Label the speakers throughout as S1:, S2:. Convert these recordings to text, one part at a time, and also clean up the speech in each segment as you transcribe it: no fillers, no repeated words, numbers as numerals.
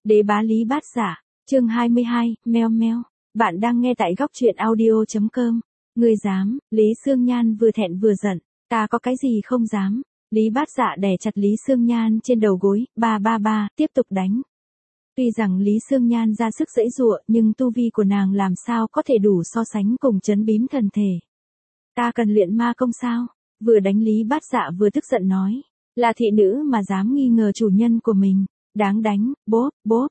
S1: Đế bá Lý Bát Dạ, chương 22, meo meo. Bạn đang nghe tại góc truyện audio.com. Ngươi dám? Lý Sương Nhan vừa thẹn vừa giận. Ta có cái gì không dám? Lý Bát Dạ đè chặt Lý Sương Nhan trên đầu gối, ba, tiếp tục đánh. Tuy rằng Lý Sương Nhan ra sức giãy giụa, nhưng tu vi của nàng làm sao có thể đủ so sánh cùng chấn bím thần thể. Ta cần luyện ma công sao? Vừa đánh Lý Bát Dạ vừa tức giận nói. Là thị nữ mà dám nghi ngờ chủ nhân của mình. Đáng đánh, bốp,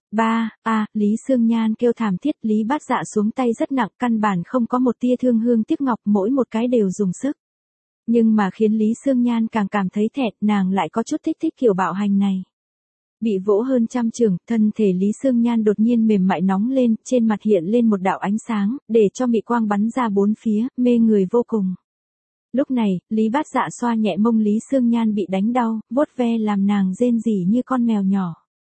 S1: Lý Sương Nhan kêu thảm thiết. Lý Bát Dạ xuống tay rất nặng, căn bản không có một tia thương hương tiếc ngọc, mỗi một cái đều dùng sức. Nhưng mà khiến Lý Sương Nhan càng cảm thấy thẹn, nàng lại có chút thích kiểu bạo hành này. Bị vỗ hơn trăm chưởng, thân thể Lý Sương Nhan đột nhiên mềm mại nóng lên, trên mặt hiện lên một đạo ánh sáng, để cho mị quang bắn ra bốn phía, mê người vô cùng. Lúc này, Lý Bát Dạ xoa nhẹ mông Lý Sương Nhan bị đánh đau, vuốt ve làm nàng rên rỉ như con mèo nhỏ.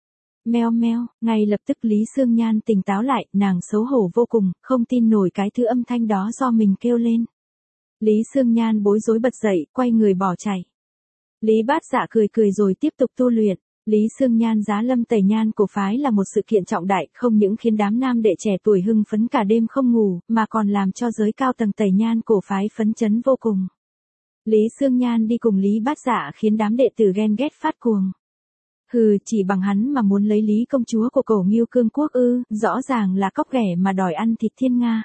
S1: Meo meo, ngay lập tức Lý Sương Nhan tỉnh táo lại, nàng xấu hổ vô cùng, không tin nổi cái thứ âm thanh đó do mình kêu lên. Lý Sương Nhan bối rối bật dậy, quay người bỏ chạy. Lý Bát Dạ cười rồi tiếp tục tu luyện. Lý Sương Nhan giá lâm tẩy nhan cổ phái là một sự kiện trọng đại, không những khiến đám nam đệ trẻ tuổi hưng phấn cả đêm không ngủ, mà còn làm cho giới cao tầng tẩy nhan cổ phái phấn chấn vô cùng. Lý Sương Nhan đi cùng Lý Bát Dạ khiến đám đệ tử ghen ghét phát cuồng. Hừ, chỉ bằng hắn mà muốn lấy Lý công chúa của Cổ Nghiêu Cương quốc ư? Rõ ràng là cóc ghẻ mà đòi ăn thịt thiên nga.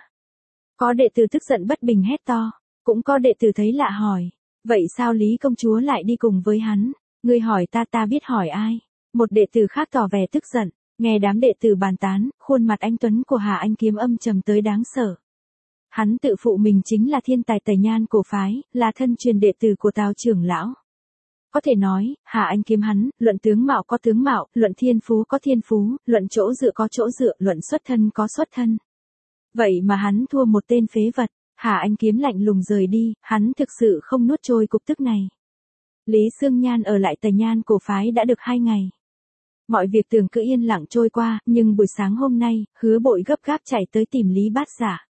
S1: Có đệ tử tức giận bất bình hét to, cũng có đệ tử thấy lạ hỏi, vậy sao Lý công chúa lại đi cùng với hắn? Ngươi hỏi ta biết hỏi ai? Một đệ tử khác tỏ vẻ tức giận, nghe đám đệ tử bàn tán, khuôn mặt anh tuấn của Hà Anh Kiếm âm trầm tới đáng sợ. Hắn tự phụ mình chính là thiên tài tẩy nhan cổ phái, là thân truyền đệ tử của Tào trưởng lão. Có thể nói, Hà Anh Kiếm hắn, luận tướng mạo có tướng mạo, luận thiên phú có thiên phú, luận chỗ dựa có chỗ dựa, luận xuất thân có xuất thân. Vậy mà hắn thua một tên phế vật. Hà Anh Kiếm lạnh lùng rời đi, hắn thực sự không nuốt trôi cục tức này. Lý Sương Nhan ở lại tẩy nhan cổ phái đã được 2 ngày. Mọi việc tưởng cứ yên lặng trôi qua, nhưng buổi sáng hôm nay, Hứa Bội gấp gáp chạy tới tìm Lý Bát Dạ.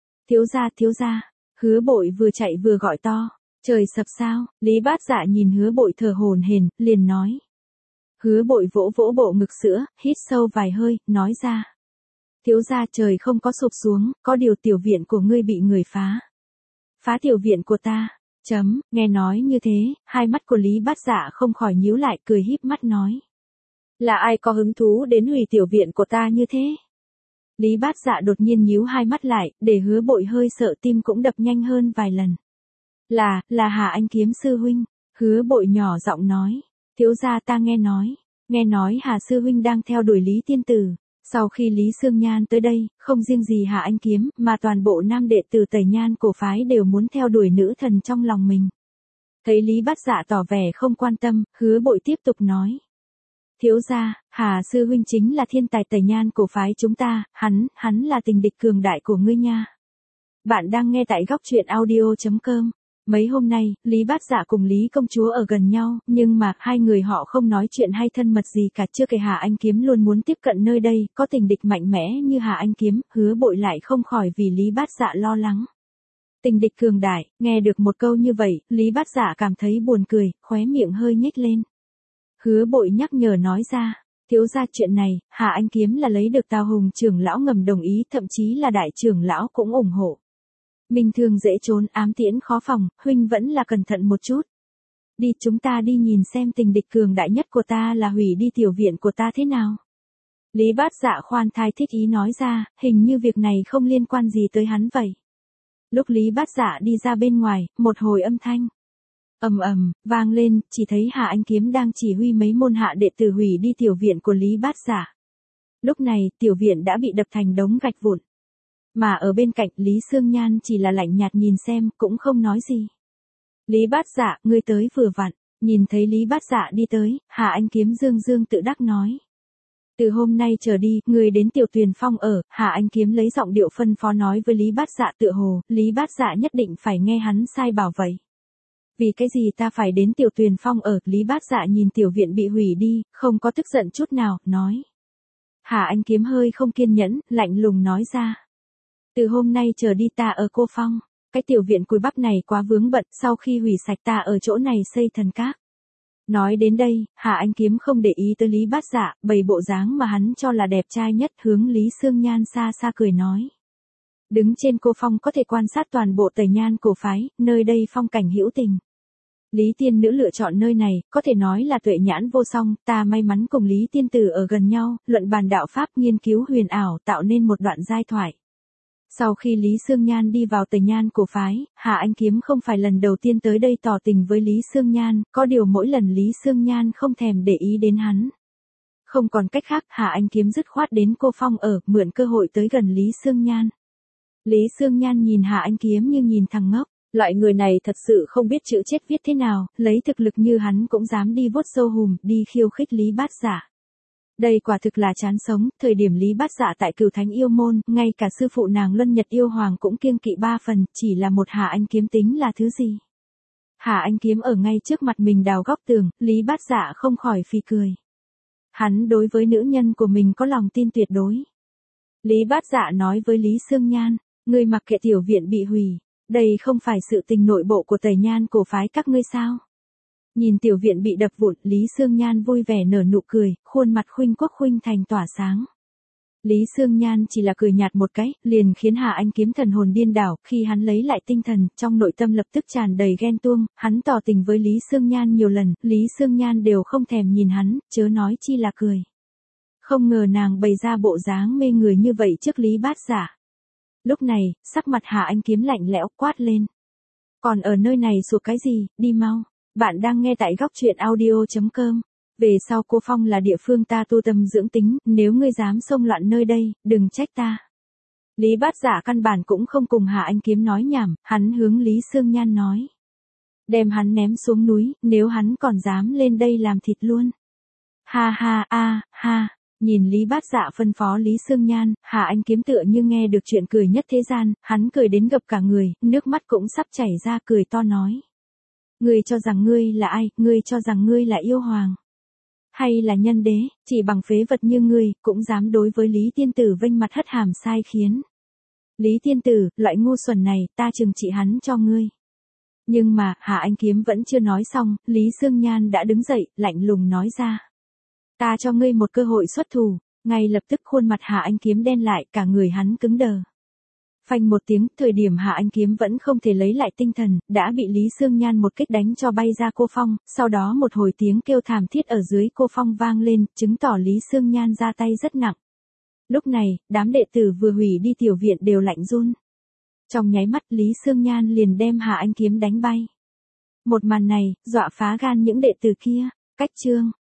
S1: Thiếu gia, Hứa Bội vừa chạy vừa gọi to. Trời sập sao? Lý Bát Dạ nhìn Hứa Bội thở hổn hển, liền nói. Hứa Bội vỗ bộ ngực sữa, hít sâu vài hơi, nói ra. Thiếu gia, trời không có sụp xuống, có điều tiểu viện của ngươi bị người phá. Phá tiểu viện của ta? Nghe nói như thế, hai mắt của Lý Bát Dạ không khỏi nhíu lại, cười híp mắt nói. Là ai có hứng thú đến hủy tiểu viện của ta như thế? Lý Bát Dạ đột nhiên nhíu hai mắt lại, để Hứa Bội hơi sợ, tim cũng đập nhanh hơn vài lần. Là Hà Anh Kiếm sư huynh. Hứa Bội nhỏ giọng nói. Thiếu gia, ta nghe nói Hà sư huynh đang theo đuổi Lý tiên tử. Sau khi Lý Sương Nhan tới đây, không riêng gì Hà Anh Kiếm, mà toàn bộ nam đệ tử tẩy nhan cổ phái đều muốn theo đuổi nữ thần trong lòng mình. Thấy Lý Bát Dạ tỏ vẻ không quan tâm, Hứa Bội tiếp tục nói. Thiếu gia, Hà sư huynh chính là thiên tài tẩy nhan cổ phái chúng ta, hắn là tình địch cường đại của ngươi nha. Bạn đang nghe tại góc truyện audio.com. Mấy hôm nay, Lý Bát Dạ cùng Lý công chúa ở gần nhau, nhưng mà hai người họ không nói chuyện hay thân mật gì cả. Chưa kể Hà Anh Kiếm luôn muốn tiếp cận nơi đây, có tình địch mạnh mẽ như Hà Anh Kiếm, Hứa Bội lại không khỏi vì Lý Bát Dạ lo lắng. Tình địch cường đại, nghe được một câu như vậy, Lý Bát Dạ cảm thấy buồn cười, khóe miệng hơi nhếch lên. Hứa Bội nhắc nhở nói ra, thiếu gia, chuyện này, Hà Anh Kiếm là lấy được Tào Hùng trưởng lão ngầm đồng ý, thậm chí là đại trưởng lão cũng ủng hộ. Minh thương dễ trốn, ám tiễn khó phòng, huynh vẫn là cẩn thận một chút. Đi, chúng ta đi nhìn xem tình địch cường đại nhất của ta là hủy đi tiểu viện của ta thế nào. Lý Bát Dạ khoan thai thích ý nói ra, hình như việc này không liên quan gì tới hắn vậy. Lúc Lý Bát Dạ đi ra bên ngoài, một hồi âm thanh ầm vang lên, chỉ thấy Hà Anh Kiếm đang chỉ huy mấy môn hạ đệ tử hủy đi tiểu viện của Lý Bát Dạ. Lúc này, tiểu viện đã bị đập thành đống gạch vụn. Mà ở bên cạnh, Lý Sương Nhan chỉ là lạnh nhạt nhìn xem, cũng không nói gì. Lý Bát Dạ, ngươi tới vừa vặn. Nhìn thấy Lý Bát Dạ đi tới, Hà Anh Kiếm dương tự đắc nói. Từ hôm nay trở đi, ngươi đến Tiểu Tuyền Phong ở. Hà Anh Kiếm lấy giọng điệu phân phó nói với Lý Bát Dạ, tựa hồ, Lý Bát Dạ nhất định phải nghe hắn sai bảo vậy. Vì cái gì ta phải đến Tiểu Tuyền Phong ở? Lý Bát Dạ nhìn tiểu viện bị hủy đi, không có tức giận chút nào, nói. Hà Anh Kiếm hơi không kiên nhẫn, lạnh lùng nói ra. Từ hôm nay trở đi ta ở Cô Phong, cái tiểu viện cùi bắp này quá vướng bận, sau khi hủy sạch ta ở chỗ này xây thần các. Nói đến đây, Hà Anh Kiếm không để ý tới Lý Bát Dạ, bày bộ dáng mà hắn cho là đẹp trai nhất, hướng Lý Xương Nhan xa xa cười nói. Đứng trên cô phong có thể quan sát toàn bộ Tây Nhan cổ phái, nơi đây phong cảnh hữu tình. Lý tiên nữ lựa chọn nơi này, có thể nói là tuệ nhãn vô song, ta may mắn cùng Lý tiên tử ở gần nhau, luận bàn đạo pháp nghiên cứu huyền ảo tạo nên một đoạn giai thoại. Sau khi Lý Xương Nhan đi vào Tây Nhan cổ phái, Hà Anh Kiếm không phải lần đầu tiên tới đây tỏ tình với Lý Xương Nhan, có điều mỗi lần Lý Xương Nhan không thèm để ý đến hắn. Không còn cách khác, Hà Anh Kiếm dứt khoát đến cô phong ở, mượn cơ hội tới gần Lý Xương Nhan. Lý Xương Nhan nhìn Hà Anh Kiếm như nhìn thằng ngốc. Loại người này thật sự không biết chữ chết viết thế nào, lấy thực lực như hắn cũng dám đi vuốt sâu hùm, đi khiêu khích Lý Bát Dạ. Đây quả thực là chán sống, thời điểm Lý Bát Dạ tại Cửu Thánh yêu môn, ngay cả sư phụ nàng Luân Nhật yêu hoàng cũng kiêng kỵ 3 phần, chỉ là một Hà Anh Kiếm tính là thứ gì. Hà Anh Kiếm ở ngay trước mặt mình đào góc tường, Lý Bát Dạ không khỏi phì cười. Hắn đối với nữ nhân của mình có lòng tin tuyệt đối. Lý Bát Dạ nói với Lý Xương Nhan, ngươi mặc kệ tiểu viện bị hủy. Đây không phải sự tình nội bộ của Tây Nhan cổ phái các ngươi sao? Nhìn tiểu viện bị đập vụn, Lý Xương Nhan vui vẻ nở nụ cười, khuôn mặt khuynh quốc khuynh thành tỏa sáng. Lý Xương Nhan chỉ là cười nhạt một cái, liền khiến Hà Anh Kiếm thần hồn điên đảo, khi hắn lấy lại tinh thần, trong nội tâm lập tức tràn đầy ghen tuông, hắn tỏ tình với Lý Xương Nhan nhiều lần, Lý Xương Nhan đều không thèm nhìn hắn, chớ nói chi là cười. Không ngờ nàng bày ra bộ dáng mê người như vậy trước Lý Bát Dạ. Lúc này, sắc mặt Hà Anh Kiếm lạnh lẽo quát lên. Còn ở nơi này sụp cái gì, đi mau. Bạn đang nghe tại góc truyện audio.com. Về sau cô phong là địa phương ta tu tâm dưỡng tính, nếu ngươi dám xông loạn nơi đây, đừng trách ta. Lý Bát Dạ căn bản cũng không cùng Hà Anh Kiếm nói nhảm, hắn hướng Lý Xương Nhan nói. Đem hắn ném xuống núi, nếu hắn còn dám lên đây làm thịt luôn. Ha ha ha. Nhìn Lý Bát Dạ phân phó Lý Xương Nhan, Hà Anh Kiếm tựa như nghe được chuyện cười nhất thế gian, hắn cười đến gập cả người, nước mắt cũng sắp chảy ra, cười to nói. Ngươi cho rằng ngươi là ai, ngươi cho rằng ngươi là yêu hoàng. Hay là nhân đế, chỉ bằng phế vật như ngươi, cũng dám đối với Lý tiên tử vênh mặt hất hàm sai khiến. Lý tiên tử, loại ngu xuẩn này, ta trừng trị hắn cho ngươi. Nhưng mà, Hà Anh Kiếm vẫn chưa nói xong, Lý Xương Nhan đã đứng dậy, lạnh lùng nói ra. Ta cho ngươi một cơ hội xuất thủ, ngay lập tức khuôn mặt Hà Anh Kiếm đen lại, cả người hắn cứng đờ. Phanh một tiếng, thời điểm Hà Anh Kiếm vẫn không thể lấy lại tinh thần, đã bị Lý Xương Nhan một kích đánh cho bay ra cô phong, sau đó một hồi tiếng kêu thảm thiết ở dưới cô phong vang lên, chứng tỏ Lý Xương Nhan ra tay rất nặng. Lúc này, đám đệ tử vừa hủy đi tiểu viện đều lạnh run. Trong nháy mắt Lý Xương Nhan liền đem Hà Anh Kiếm đánh bay. Một màn này, dọa phá gan những đệ tử kia, cách chương.